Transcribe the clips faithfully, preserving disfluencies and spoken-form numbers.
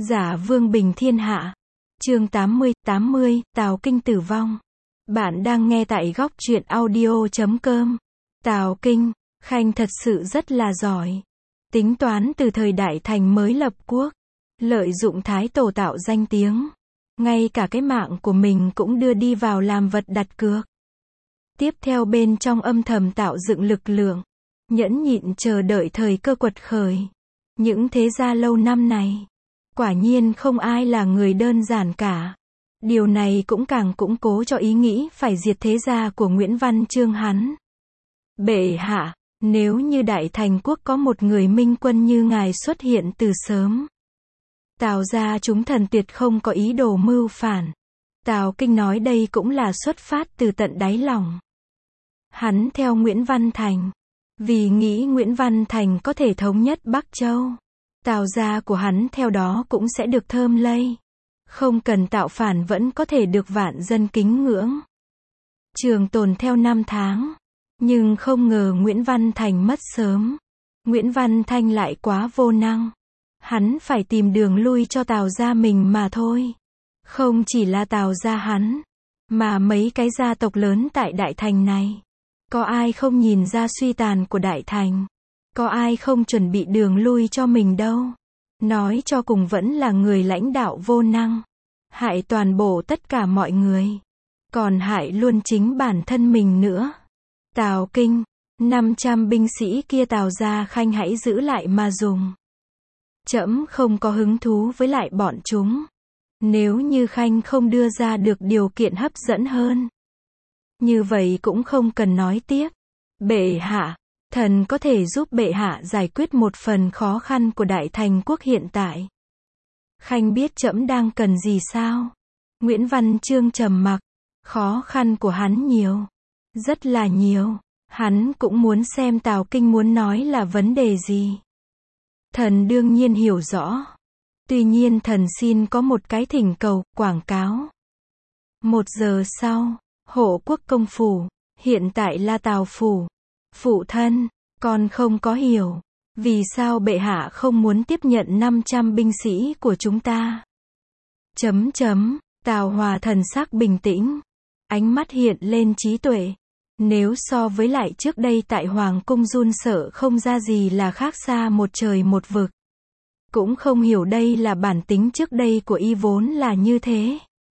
Giả vương bình thiên hạ. Chương tám mươi, tám mươi, Tào Kinh tử vong. Bạn đang nghe tại góc truyện audio chấm com. Tào Kinh, Khanh thật sự rất là giỏi. Tính toán từ thời Đại Thành mới lập quốc. Lợi dụng Thái Tổ tạo danh tiếng. Ngay cả cái mạng của mình cũng đưa đi vào làm vật đặt cược. Tiếp theo bên trong âm thầm tạo dựng lực lượng. Nhẫn nhịn chờ đợi thời cơ quật khởi. Những thế gia lâu năm này. Quả nhiên không ai là người đơn giản cả. Điều này cũng càng củng cố cho ý nghĩ phải diệt thế gia của Nguyễn Văn Chương hắn. Bệ hạ, nếu như Đại Thành quốc có một người minh quân như ngài xuất hiện từ sớm. Tào gia chúng thần tuyệt không có ý đồ mưu phản. Tào Kinh nói đây cũng là xuất phát từ tận đáy lòng. Hắn theo Nguyễn Văn Thành. Vì nghĩ Nguyễn Văn Thành có thể thống nhất Bắc Châu. Tào gia của hắn theo đó cũng sẽ được thơm lây. Không cần tạo phản vẫn có thể được vạn dân kính ngưỡng. Trường tồn theo năm tháng. Nhưng không ngờ Nguyễn Văn Thành mất sớm. Nguyễn Văn Thanh lại quá vô năng. Hắn phải tìm đường lui cho Tào gia mình mà thôi. Không chỉ là Tào gia hắn, mà mấy cái gia tộc lớn tại Đại Thành này. Có ai không nhìn ra suy tàn của Đại Thành? Có ai không chuẩn bị đường lui cho mình đâu? Nói cho cùng vẫn là người lãnh đạo vô năng. Hại toàn bộ tất cả mọi người. Còn hại luôn chính bản thân mình nữa. Tào Kinh, năm trăm binh sĩ kia Tào gia Khanh hãy giữ lại mà dùng. Trẫm không có hứng thú với lại bọn chúng. Nếu như Khanh không đưa ra được điều kiện hấp dẫn hơn. Như vậy cũng không cần nói tiếp. Bệ hạ, thần có thể giúp bệ hạ giải quyết một phần khó khăn của Đại Thành quốc hiện tại. Khanh biết trẫm đang cần gì sao? Nguyễn Văn Chương trầm mặc. Khó khăn của hắn nhiều. Rất là nhiều. Hắn cũng muốn xem Tào Kinh muốn nói là vấn đề gì. Thần đương nhiên hiểu rõ. Tuy nhiên thần xin có một cái thỉnh cầu, quảng cáo. Một giờ sau, Hộ Quốc công phủ, hiện tại là Tào phủ. Phụ thân, con không có hiểu. Vì sao bệ hạ không muốn tiếp nhận năm trăm binh sĩ của chúng ta? Chấm chấm, Tào Hòa thần sắc bình tĩnh. Ánh mắt hiện lên trí tuệ. Nếu so với lại trước đây tại Hoàng cung run sợ không ra gì là khác xa một trời một vực. Cũng không hiểu đây là bản tính trước đây của y vốn là như thế.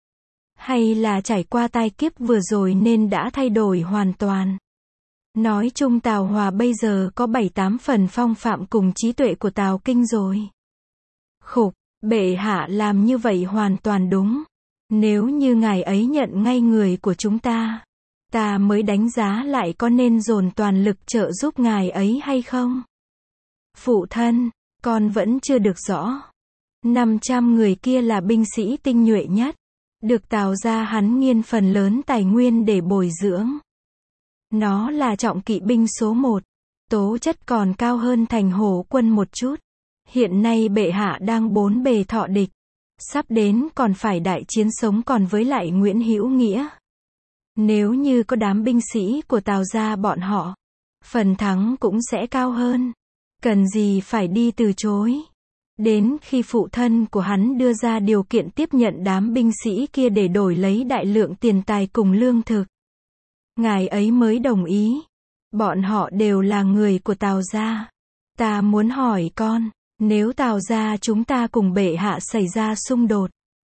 Hay là trải qua tai kiếp vừa rồi nên đã thay đổi hoàn toàn. Nói chung Tào Hòa bây giờ có bảy tám phần phong phạm cùng trí tuệ của Tào Kinh rồi. Khục, bệ hạ làm như vậy hoàn toàn đúng. Nếu như ngài ấy nhận ngay người của chúng ta, ta mới đánh giá lại có nên dồn toàn lực trợ giúp ngài ấy hay không. Phụ thân, con vẫn chưa được rõ. năm trăm người kia là binh sĩ tinh nhuệ nhất. Được Tào gia hắn nghiên phần lớn tài nguyên để bồi dưỡng. Nó là trọng kỵ binh số một. Tố chất còn cao hơn Thành Hổ quân một chút. Hiện nay bệ hạ đang bốn bề thọ địch. Sắp đến còn phải đại chiến sống còn với lại Nguyễn Hữu Nghĩa. Nếu như có đám binh sĩ của Tào gia bọn họ, phần thắng cũng sẽ cao hơn. Cần gì phải đi từ chối. Đến khi phụ thân của hắn đưa ra điều kiện tiếp nhận đám binh sĩ kia để đổi lấy đại lượng tiền tài cùng lương thực. Ngài ấy mới đồng ý. Bọn họ đều là người của Tào gia. Ta muốn hỏi con, nếu Tào gia chúng ta cùng bệ hạ xảy ra xung đột,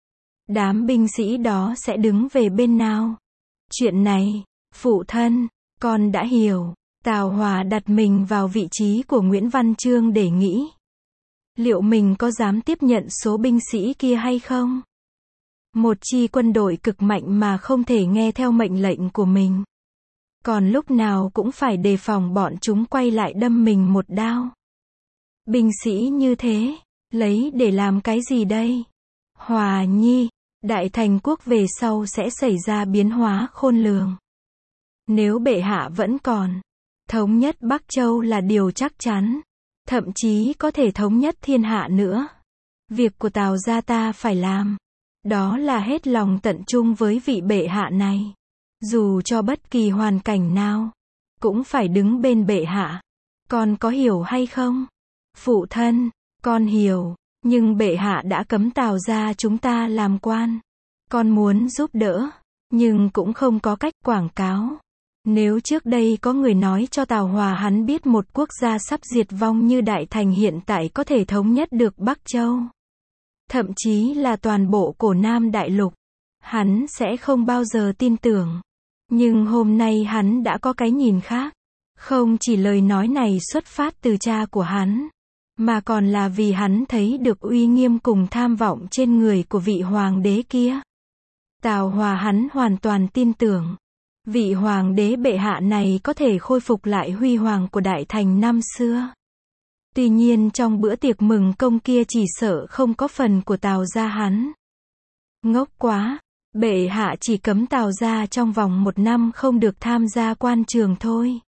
đám binh sĩ đó sẽ đứng về bên nào? Chuyện này, phụ thân, con đã hiểu. Tào Hòa đặt mình vào vị trí của Nguyễn Văn Chương để nghĩ. Liệu mình có dám tiếp nhận số binh sĩ kia hay không? Một chi quân đội cực mạnh mà không thể nghe theo mệnh lệnh của mình. Còn lúc nào cũng phải đề phòng bọn chúng quay lại đâm mình một đao. Binh sĩ như thế, lấy để làm cái gì đây? Hòa nhi, Đại Thành quốc về sau sẽ xảy ra biến hóa khôn lường. Nếu bệ hạ vẫn còn, thống nhất Bắc Châu là điều chắc chắn. Thậm chí có thể thống nhất thiên hạ nữa. Việc của Tào gia ta phải làm. Đó là hết lòng tận trung với vị bệ hạ này. Dù cho bất kỳ hoàn cảnh nào, cũng phải đứng bên bệ hạ. Con có hiểu hay không? Phụ thân, con hiểu. Nhưng bệ hạ đã cấm Tào gia chúng ta làm quan. Con muốn giúp đỡ, nhưng cũng không có cách quảng cáo. Nếu trước đây có người nói cho Tào Hòa hắn biết một quốc gia sắp diệt vong như Đại Thành hiện tại có thể thống nhất được Bắc Châu, thậm chí là toàn bộ cổ Nam Đại Lục, hắn sẽ không bao giờ tin tưởng. Nhưng hôm nay hắn đã có cái nhìn khác. Không chỉ lời nói này xuất phát từ cha của hắn, mà còn là vì hắn thấy được uy nghiêm cùng tham vọng trên người của vị hoàng đế kia. Tào Hòa hắn hoàn toàn tin tưởng, vị hoàng đế bệ hạ này có thể khôi phục lại huy hoàng của Đại Thành năm xưa. Tuy nhiên trong bữa tiệc mừng công kia chỉ sợ không có phần của Tào gia hắn. Ngốc quá, bệ hạ chỉ cấm Tào gia trong vòng một năm không được tham gia quan trường thôi.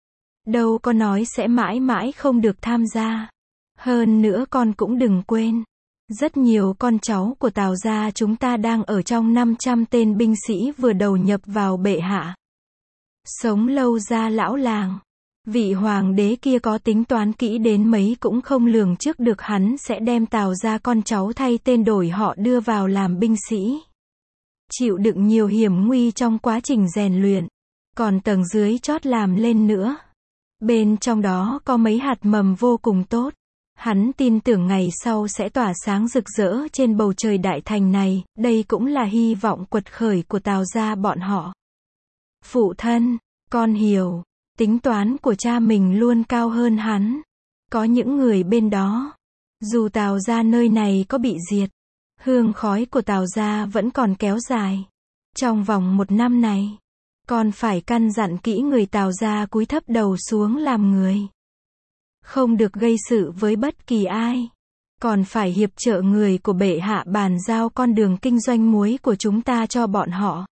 Đâu có nói sẽ mãi mãi không được tham gia. Hơn nữa con cũng đừng quên, rất nhiều con cháu của Tào gia chúng ta đang ở trong năm trăm tên binh sĩ vừa đầu nhập vào bệ hạ. Sống lâu ra lão làng. Vị hoàng đế kia có tính toán kỹ đến mấy cũng không lường trước được hắn sẽ đem Tào gia con cháu thay tên đổi họ đưa vào làm binh sĩ. Chịu đựng nhiều hiểm nguy trong quá trình rèn luyện. Còn tầng dưới chót làm lên nữa. Bên trong đó có mấy hạt mầm vô cùng tốt. Hắn tin tưởng ngày sau sẽ tỏa sáng rực rỡ trên bầu trời Đại Thành này, đây cũng là hy vọng quật khởi của Tào gia bọn họ. Phụ thân, con hiểu, tính toán của cha mình luôn cao hơn hắn. Có những người bên đó, dù Tào gia nơi này có bị diệt, hương khói của Tào gia vẫn còn kéo dài. Trong vòng một năm này, con phải căn dặn kỹ người Tào gia cúi thấp đầu xuống làm người. Không được gây sự với bất kỳ ai. Còn phải hiệp trợ người của bệ hạ bàn giao con đường kinh doanh muối của chúng ta cho bọn họ.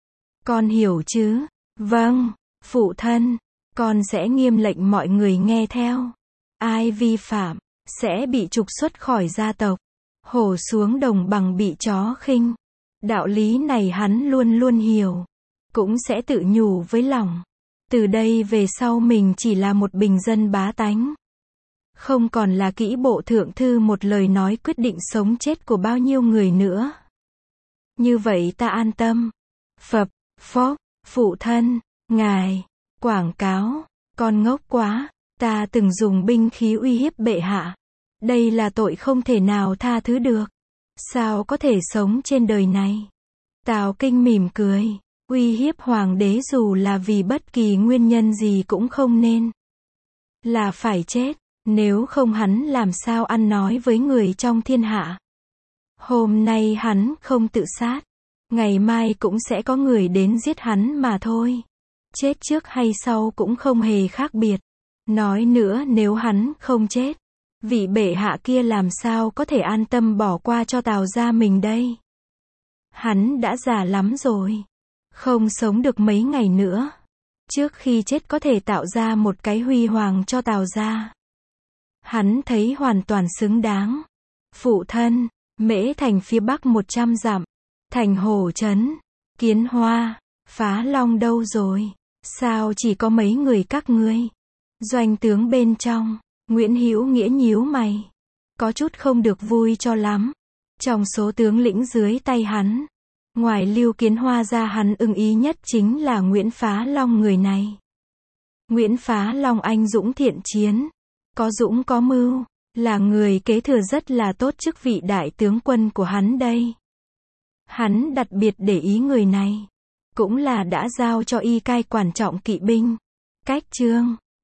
Con hiểu chứ? Vâng, phụ thân. Con sẽ nghiêm lệnh mọi người nghe theo. Ai vi phạm, sẽ bị trục xuất khỏi gia tộc. Hổ xuống đồng bằng bị chó khinh. Đạo lý này hắn luôn luôn hiểu. Cũng sẽ tự nhủ với lòng. Từ đây về sau mình chỉ là một bình dân bá tánh. Không còn là kỹ bộ thượng thư một lời nói quyết định sống chết của bao nhiêu người nữa. Như vậy ta an tâm. Phập, phốc, phụ thân, ngài, quảng cáo, con ngốc quá, ta từng dùng binh khí uy hiếp bệ hạ. Đây là tội không thể nào tha thứ được. Sao có thể sống trên đời này? Tào Kinh mỉm cười, uy hiếp hoàng đế dù là vì bất kỳ nguyên nhân gì cũng không nên. Là phải chết. Nếu không hắn làm sao ăn nói với người trong thiên hạ. Hôm nay hắn không tự sát, ngày mai cũng sẽ có người đến giết hắn mà thôi. Chết trước hay sau cũng không hề khác biệt. Nói nữa nếu hắn không chết, vị bệ hạ kia làm sao có thể an tâm bỏ qua cho Tào gia mình đây. Hắn đã già lắm rồi, không sống được mấy ngày nữa. Trước khi chết có thể tạo ra một cái huy hoàng cho Tào gia. Hắn thấy hoàn toàn xứng đáng. Phụ thân, Mễ Thành phía bắc một trăm dặm, Thành Hổ Trấn, Kiến Hoa, Phá Long đâu rồi? Sao chỉ có mấy người các ngươi? Doanh tướng bên trong, Nguyễn Hữu Nghĩa nhíu mày, có chút không được vui cho lắm. Trong số tướng lĩnh dưới tay hắn, ngoài Lưu Kiến Hoa ra hắn ưng ý nhất chính là Nguyễn Phá Long người này. Nguyễn Phá Long anh dũng thiện chiến, có dũng có mưu, là người kế thừa rất là tốt chức vị đại tướng quân của hắn đây. Hắn đặc biệt để ý người này, cũng là đã giao cho y cai quản trọng kỵ binh, cách trương.